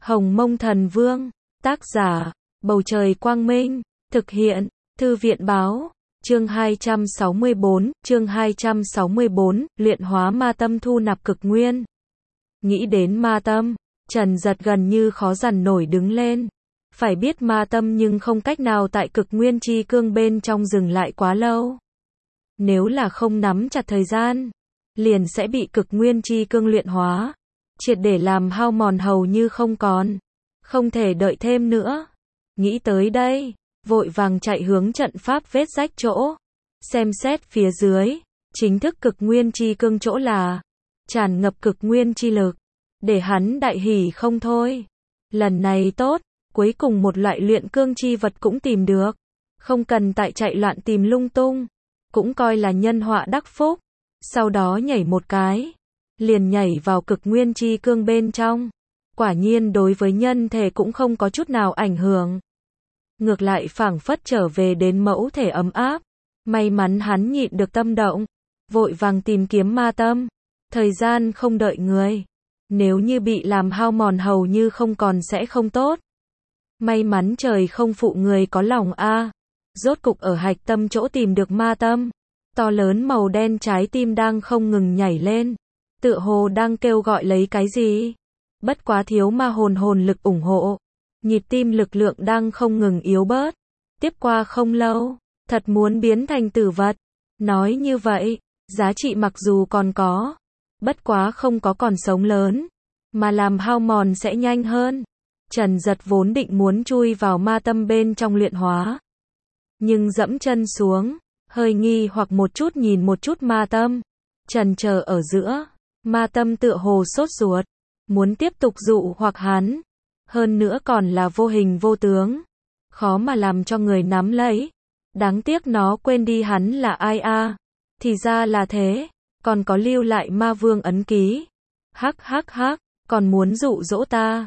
Hồng Mông Thần Vương, tác giả, Bầu Trời Quang Minh, thực hiện, Thư viện Báo, chương 264, luyện hóa ma tâm thu nạp cực nguyên. Nghĩ đến ma tâm, Trần Giật gần như khó dằn nổi đứng lên. Phải biết ma tâm nhưng không cách nào tại cực nguyên chi cương bên trong dừng lại quá lâu. Nếu là không nắm chặt thời gian, liền sẽ bị cực nguyên chi cương luyện hóa, triệt để làm hao mòn hầu như không còn. Không thể đợi thêm nữa. Nghĩ tới đây, vội vàng chạy hướng trận pháp vết rách chỗ. Xem xét phía dưới, chính thức cực nguyên chi cương chỗ là tràn ngập cực nguyên chi lực, để hắn đại hỉ không thôi. Lần này tốt, cuối cùng một loại luyện cương chi vật cũng tìm được. Không cần tại chạy loạn tìm lung tung, cũng coi là nhân họa đắc phúc. Sau đó nhảy một cái, liền nhảy vào cực nguyên chi cương bên trong. Quả nhiên đối với nhân thể cũng không có chút nào ảnh hưởng. Ngược lại phảng phất trở về đến mẫu thể ấm áp. May mắn hắn nhịn được tâm động, vội vàng tìm kiếm ma tâm. Thời gian không đợi người, nếu như bị làm hao mòn hầu như không còn sẽ không tốt. May mắn trời không phụ người có lòng a. Rốt cục ở hạch tâm chỗ tìm được ma tâm. To lớn màu đen trái tim đang không ngừng nhảy lên, tựa hồ đang kêu gọi lấy cái gì. Bất quá thiếu ma hồn lực ủng hộ, nhịp tim lực lượng đang không ngừng yếu bớt. Tiếp qua không lâu, thật muốn biến thành tử vật. Nói như vậy, giá trị mặc dù còn có, bất quá không có còn sống lớn, mà làm hao mòn sẽ nhanh hơn. Trần Giật vốn định muốn chui vào ma tâm bên trong luyện hóa, nhưng dẫm chân xuống, hơi nghi hoặc một chút nhìn một chút ma tâm. Trần chờ ở giữa, ma tâm tựa hồ sốt ruột, muốn tiếp tục dụ hoặc hắn. Hơn nữa còn là vô hình vô tướng, khó mà làm cho người nắm lấy. Đáng tiếc nó quên đi hắn là ai a. Thì ra là thế, còn có lưu lại ma vương ấn ký. Hắc, còn muốn dụ dỗ ta.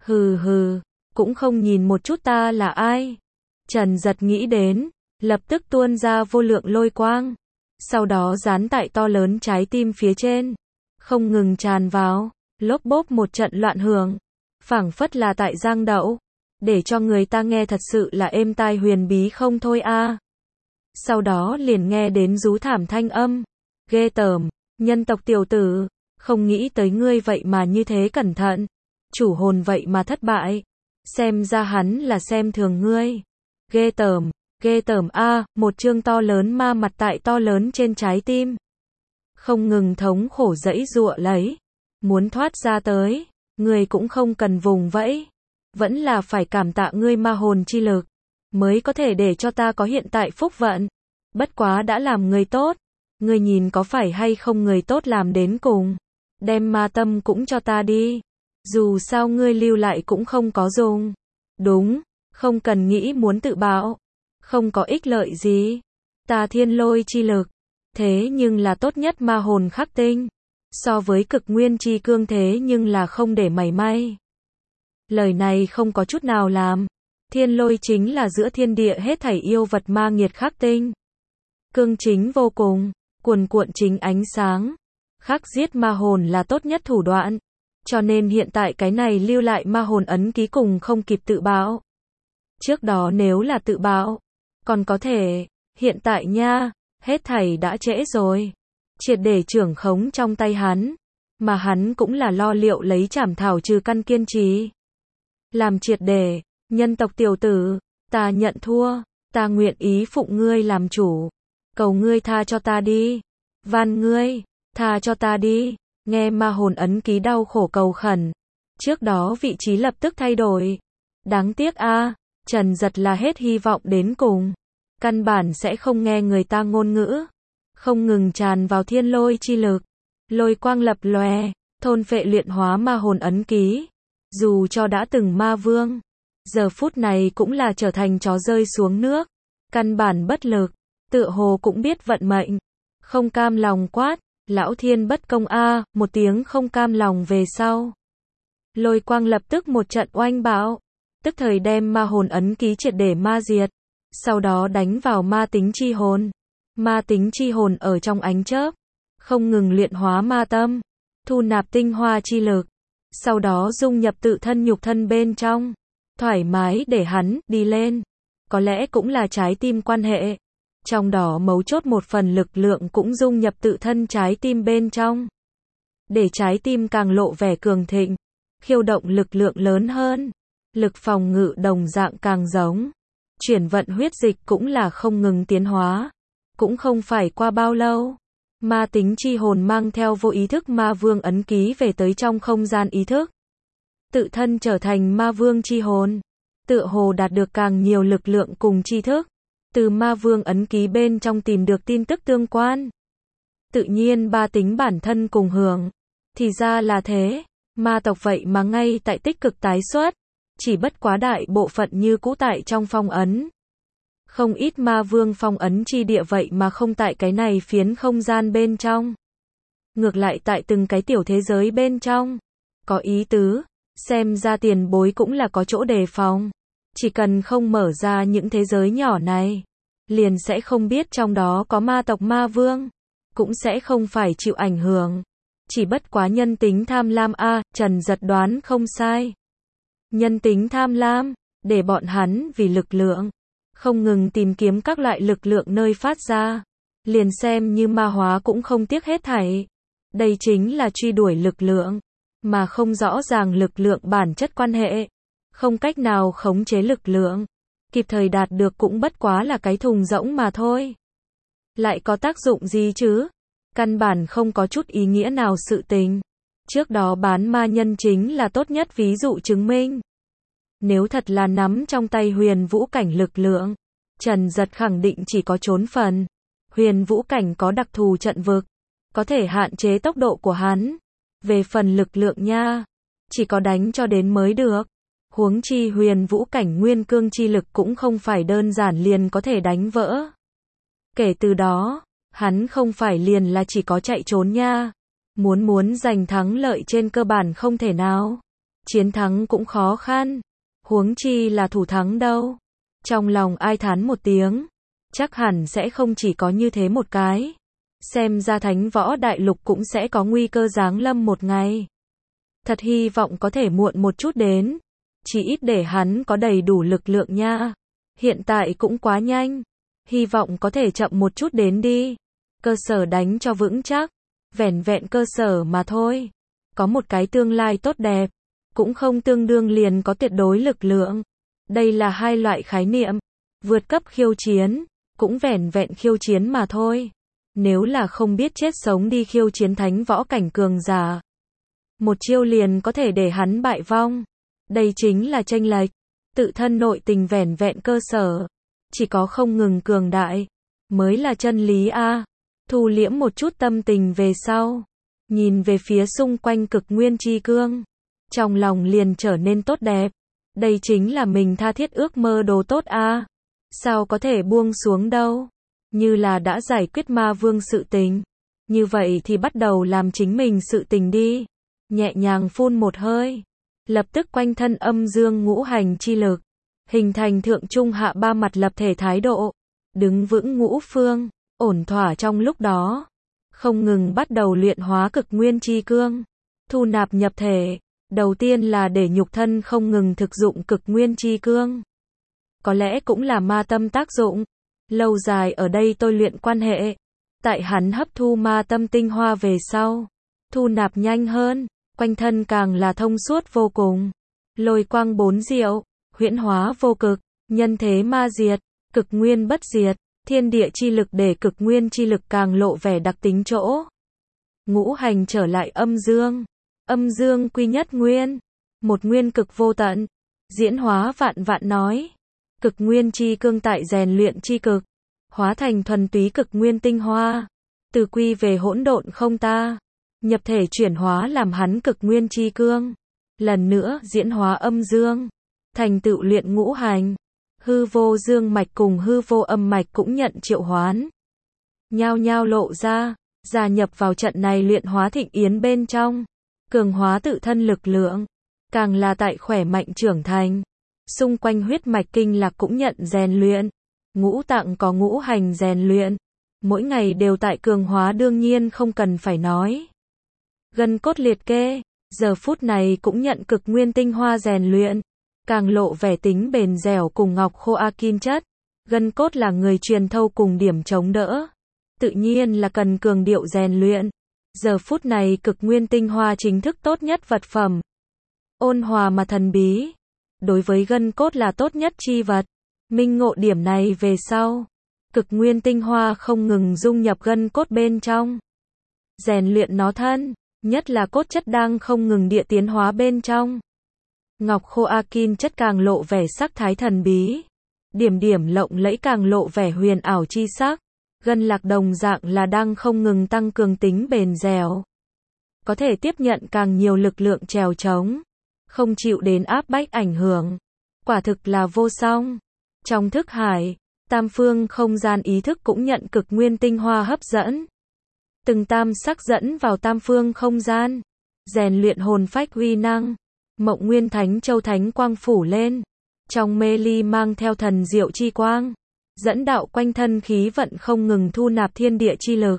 Hừ, cũng không nhìn một chút ta là ai. Trần Giật nghĩ đến, lập tức tuôn ra vô lượng lôi quang, sau đó dán tại to lớn trái tim phía trên, không ngừng tràn vào, lốp bốp một trận loạn hưởng, phảng phất là tại giang đậu, để cho người ta nghe thật sự là êm tai huyền bí không thôi a. Sau đó liền nghe đến rú thảm thanh âm, ghê tởm, nhân tộc tiểu tử, không nghĩ tới ngươi vậy mà như thế cẩn thận, chủ hồn vậy mà thất bại, xem ra hắn là xem thường ngươi, ghê tởm a. Một chương to lớn ma mặt tại to lớn trên trái tim, không ngừng thống khổ giãy giụa lấy, muốn thoát ra tới, ngươi cũng không cần vùng vẫy, vẫn là phải cảm tạ ngươi ma hồn chi lực, mới có thể để cho ta có hiện tại phúc vận. Bất quá đã làm người tốt, ngươi nhìn có phải hay không người tốt làm đến cùng, đem ma tâm cũng cho ta đi, dù sao ngươi lưu lại cũng không có dùng. Đúng, không cần nghĩ muốn tự bạo, không có ích lợi gì. Ta thiên lôi chi lực, thế nhưng là tốt nhất ma hồn khắc tinh, so với cực nguyên chi cương thế nhưng là không để mảy may. Lời này không có chút nào làm. Thiên lôi chính là giữa thiên địa hết thảy yêu vật ma nghiệt khắc tinh. Cương chính vô cùng, cuồn cuộn chính ánh sáng. Khắc giết ma hồn là tốt nhất thủ đoạn. Cho nên hiện tại cái này lưu lại ma hồn ấn ký cùng không kịp tự bạo. Trước đó nếu là tự bạo, còn có thể, hiện tại nha, hết thảy đã trễ rồi. Triệt để trưởng khống trong tay hắn, mà hắn cũng là lo liệu lấy trảm thảo trừ căn kiên trì. Làm triệt để, nhân tộc tiểu tử, ta nhận thua, ta nguyện ý phụng ngươi làm chủ. Cầu ngươi tha cho ta đi. Van ngươi, tha cho ta đi. Nghe ma hồn ấn ký đau khổ cầu khẩn. Trước đó vị trí lập tức thay đổi. Đáng tiếc a, Trần Giật là hết hy vọng đến cùng. Căn bản sẽ không nghe người ta ngôn ngữ. Không ngừng tràn vào thiên lôi chi lực. Lôi quang lập lòe, thôn phệ luyện hóa ma hồn ấn ký. Dù cho đã từng ma vương, giờ phút này cũng là trở thành chó rơi xuống nước. Căn bản bất lực, tựa hồ cũng biết vận mệnh. Không cam lòng quát, lão thiên bất công a. Một tiếng không cam lòng về sau, lôi quang lập tức một trận oanh bạo, tức thời đem ma hồn ấn ký triệt để ma diệt. Sau đó đánh vào ma tính chi hồn. Ma tính chi hồn ở trong ánh chớp, không ngừng luyện hóa ma tâm, thu nạp tinh hoa chi lực. sau đó dung nhập tự thân nhục thân bên trong, thoải mái để hắn đi lên. Có lẽ cũng là trái tim quan hệ. Trong đó mấu chốt một phần lực lượng cũng dung nhập tự thân trái tim bên trong. Để trái tim càng lộ vẻ cường thịnh, khiêu động lực lượng lớn hơn, lực phòng ngự đồng dạng càng giống. Chuyển vận huyết dịch cũng là không ngừng tiến hóa. Cũng không phải qua bao lâu, ma tính chi hồn mang theo vô ý thức ma vương ấn ký về tới trong không gian ý thức. Tự thân trở thành ma vương chi hồn, tựa hồ đạt được càng nhiều lực lượng cùng tri thức. Từ ma vương ấn ký bên trong tìm được tin tức tương quan. Tự nhiên ba tính bản thân cùng hưởng. Thì ra là thế, ma tộc vậy mà ngay tại tích cực tái xuất. Chỉ bất quá đại bộ phận như cũ tại trong phong ấn. Không ít ma vương phong ấn chi địa vậy mà không tại cái này phiến không gian bên trong. Ngược lại tại từng cái tiểu thế giới bên trong. Có ý tứ, xem ra tiền bối cũng là có chỗ đề phòng. Chỉ cần không mở ra những thế giới nhỏ này, liền sẽ không biết trong đó có ma tộc ma vương. Cũng sẽ không phải chịu ảnh hưởng. Chỉ bất quá nhân tính tham lam Trần Giật đoán không sai. Nhân tính tham lam, để bọn hắn vì lực lượng, không ngừng tìm kiếm các loại lực lượng nơi phát ra. Liền xem như ma hóa cũng không tiếc hết thảy. Đây chính là truy đuổi lực lượng, mà không rõ ràng lực lượng bản chất quan hệ. Không cách nào khống chế lực lượng, kịp thời đạt được cũng bất quá là cái thùng rỗng mà thôi. Lại có tác dụng gì chứ? Căn bản không có chút ý nghĩa nào sự tình. Trước đó bán ma nhân chính là tốt nhất ví dụ chứng minh. Nếu thật là nắm trong tay huyền vũ cảnh lực lượng, Trần Giật khẳng định chỉ có trốn phần. Huyền vũ cảnh có đặc thù trận vực, có thể hạn chế tốc độ của hắn. Về phần lực lượng nha, chỉ có đánh cho đến mới được. Huống chi huyền vũ cảnh nguyên cương chi lực cũng không phải đơn giản liền có thể đánh vỡ. Kể từ đó, hắn không phải liền là chỉ có chạy trốn nha. Muốn giành thắng lợi trên cơ bản không thể nào. Chiến thắng cũng khó khăn. Huống chi là thủ thắng đâu. Trong lòng ai thán một tiếng. Chắc hẳn sẽ không chỉ có như thế một cái. Xem ra Thánh Võ Đại Lục cũng sẽ có nguy cơ giáng lâm một ngày. Thật hy vọng có thể muộn một chút đến. Chỉ ít để hắn có đầy đủ lực lượng nha. Hiện tại cũng quá nhanh. Hy vọng có thể chậm một chút đến đi. Cơ sở đánh cho vững chắc. Vẻn vẹn cơ sở mà thôi. Có một cái tương lai tốt đẹp. Cũng không tương đương liền có tuyệt đối lực lượng. Đây là hai loại khái niệm. Vượt cấp khiêu chiến, cũng vẻn vẹn khiêu chiến mà thôi. Nếu là không biết chết sống đi khiêu chiến thánh võ cảnh cường giả, một chiêu liền có thể để hắn bại vong. Đây chính là chênh lệch. Tự thân nội tình vẻn vẹn cơ sở, chỉ có không ngừng cường đại mới là chân lý Thu liễm một chút tâm tình về sau, nhìn về phía xung quanh cực nguyên chi cương, trong lòng liền trở nên tốt đẹp. Đây chính là mình tha thiết ước mơ đồ tốt Sao có thể buông xuống đâu? Như là đã giải quyết ma vương sự tình. Như vậy thì bắt đầu làm chính mình sự tình đi. Nhẹ nhàng phun một hơi. Lập tức quanh thân âm dương ngũ hành chi lực. Hình thành thượng trung hạ ba mặt lập thể thái độ. Đứng vững ngũ phương, ổn thỏa trong lúc đó. Không ngừng bắt đầu luyện hóa cực nguyên chi cương. Thu nạp nhập thể. Đầu tiên là để nhục thân không ngừng thực dụng cực nguyên chi cương. Có lẽ cũng là ma tâm tác dụng. Lâu dài ở đây tôi luyện quan hệ. Tại hắn hấp thu ma tâm tinh hoa về sau. Thu nạp nhanh hơn. Quanh thân càng là thông suốt vô cùng. Lôi quang bốn diệu. Huyễn hóa vô cực. Nhân thế ma diệt. Cực nguyên bất diệt. Thiên địa chi lực để cực nguyên chi lực càng lộ vẻ đặc tính chỗ. Ngũ hành trở lại âm dương. Âm dương quy nhất nguyên. Một nguyên cực vô tận. Diễn hóa vạn vạn nói. Cực nguyên chi cương tại rèn luyện chi cực. Hóa thành thuần túy cực nguyên tinh hoa. Từ quy về hỗn độn không ta. Nhập thể chuyển hóa làm hắn cực nguyên chi cương. Lần nữa diễn hóa âm dương. Thành tựu luyện ngũ hành. Hư vô dương mạch cùng hư vô âm mạch cũng nhận triệu hoán. Nhao nhao lộ ra. Gia nhập vào trận này luyện hóa thịnh yến bên trong. Cường hóa tự thân lực lượng. Càng là tại khỏe mạnh trưởng thành. Xung quanh huyết mạch kinh lạc cũng nhận rèn luyện. Ngũ tạng có ngũ hành rèn luyện. Mỗi ngày đều tại cường hóa đương nhiên không cần phải nói. Gân cốt liệt kê. giờ phút này cũng nhận cực nguyên tinh hoa rèn luyện, càng lộ vẻ tính bền dẻo cùng ngọc khô akin chất, gân cốt là người truyền thâu cùng điểm chống đỡ. Tự nhiên là cần cường điệu rèn luyện. Giờ phút này cực nguyên tinh hoa chính thức tốt nhất vật phẩm. Ôn hòa mà thần bí. Đối với gân cốt là tốt nhất chi vật. Minh ngộ điểm này về sau. Cực nguyên tinh hoa không ngừng dung nhập gân cốt bên trong. Rèn luyện nó thân. Nhất là cốt chất đang không ngừng địa tiến hóa bên trong. Ngọc khô akin chất càng lộ vẻ sắc thái thần bí. Điểm điểm lộng lẫy càng lộ vẻ huyền ảo chi sắc. Gân lạc đồng dạng là đang không ngừng tăng cường tính bền dẻo. Có thể tiếp nhận càng nhiều lực lượng trèo trống. Không chịu đến áp bách ảnh hưởng. Quả thực là vô song. Trong thức hải, tam phương không gian ý thức cũng nhận cực nguyên tinh hoa hấp dẫn. Từng tam sắc dẫn vào tam phương không gian. Rèn luyện hồn phách uy năng. Mộng nguyên thánh châu thánh quang phủ lên. Trong mê ly mang theo thần diệu chi quang. Dẫn đạo quanh thân khí vận không ngừng thu nạp thiên địa chi lực.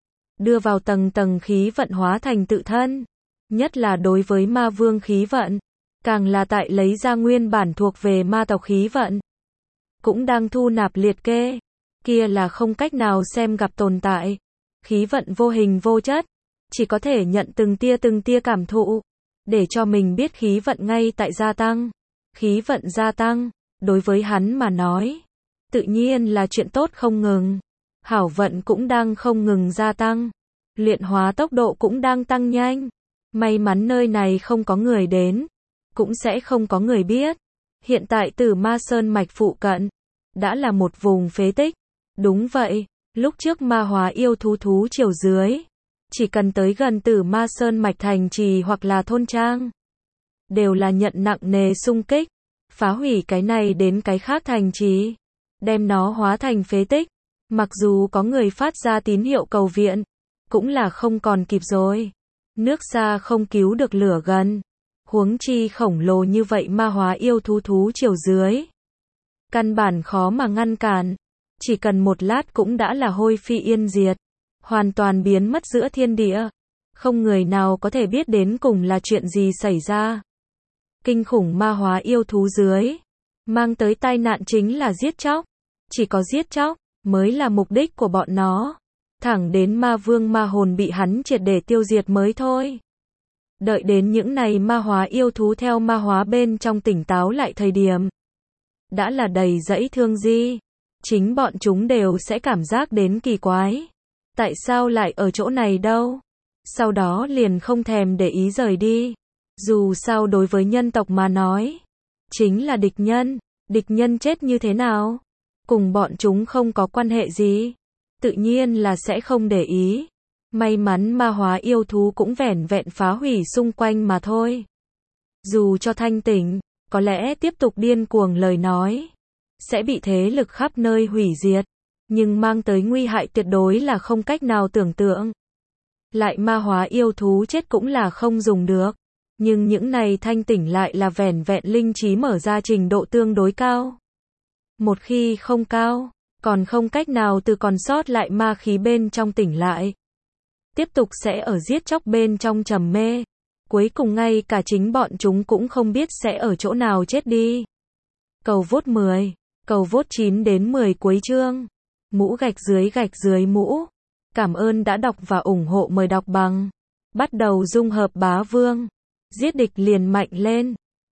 Đưa vào tầng tầng khí vận hóa thành tự thân. Nhất là đối với ma vương khí vận. Càng là tại lấy ra nguyên bản thuộc về ma tộc khí vận. Cũng đang thu nạp liệt kê. Kia là không cách nào xem gặp tồn tại. Khí vận vô hình vô chất. Chỉ có thể nhận từng tia cảm thụ. Để cho mình biết khí vận ngay tại gia tăng. Khí vận gia tăng. Đối với hắn mà nói. Tự nhiên là chuyện tốt không ngừng. Hảo vận cũng đang không ngừng gia tăng. Luyện hóa tốc độ cũng đang tăng nhanh. May mắn nơi này không có người đến. Cũng sẽ không có người biết. Hiện tại Tử Ma Sơn mạch phụ cận. Đã là một vùng phế tích. Đúng vậy. Lúc trước ma hóa yêu thú chiều dưới. Chỉ cần tới gần Tử Ma Sơn mạch thành trì hoặc là thôn trang. Đều là nhận nặng nề xung kích. Phá hủy cái này đến cái khác thành trì. Đem nó hóa thành phế tích. Mặc dù có người phát ra tín hiệu cầu viện. Cũng là không còn kịp rồi. Nước xa không cứu được lửa gần. Huống chi khổng lồ như vậy ma hóa yêu thú chiều dưới. Căn bản khó mà ngăn cản. Chỉ cần một lát cũng đã là hôi phi yên diệt. Hoàn toàn biến mất giữa thiên địa. Không người nào có thể biết đến cùng là chuyện gì xảy ra. Kinh khủng ma hóa yêu thú dưới. Mang tới tai nạn chính là giết chóc. Chỉ có giết chóc mới là mục đích của bọn nó. Thẳng đến ma vương ma hồn bị hắn triệt để tiêu diệt mới thôi. Đợi đến những này ma hóa yêu thú theo ma hóa bên trong tỉnh táo lại thời điểm. Đã là đầy dẫy thương di. Chính bọn chúng đều sẽ cảm giác đến kỳ quái. Tại sao lại ở chỗ này đâu? Sau đó liền không thèm để ý rời đi. Dù sao đối với nhân tộc mà nói. Chính là địch nhân. Địch nhân chết như thế nào? Cùng bọn chúng không có quan hệ gì. Tự nhiên là sẽ không để ý. May mắn ma hóa yêu thú cũng vẻn vẹn phá hủy xung quanh mà thôi. Dù cho thanh tỉnh, có lẽ tiếp tục điên cuồng lời nói. Sẽ bị thế lực khắp nơi hủy diệt. Nhưng mang tới nguy hại tuyệt đối là không cách nào tưởng tượng. Lại ma hóa yêu thú chết cũng là không dùng được. Nhưng những này thanh tỉnh lại là vẻn vẹn linh trí mở ra trình độ tương đối cao. Một khi không cao, còn không cách nào từ còn sót lại ma khí bên trong tỉnh lại. Tiếp tục sẽ ở giết chóc bên trong trầm mê. Cuối cùng ngay cả chính bọn chúng cũng không biết sẽ ở chỗ nào chết đi. Cầu vote 10, cầu vote 9 đến 10 cuối chương. Mũ gạch dưới mũ. Cảm ơn đã đọc và ủng hộ, mời đọc bằng. Bắt đầu dung hợp bá vương. Giết địch liền mạnh lên.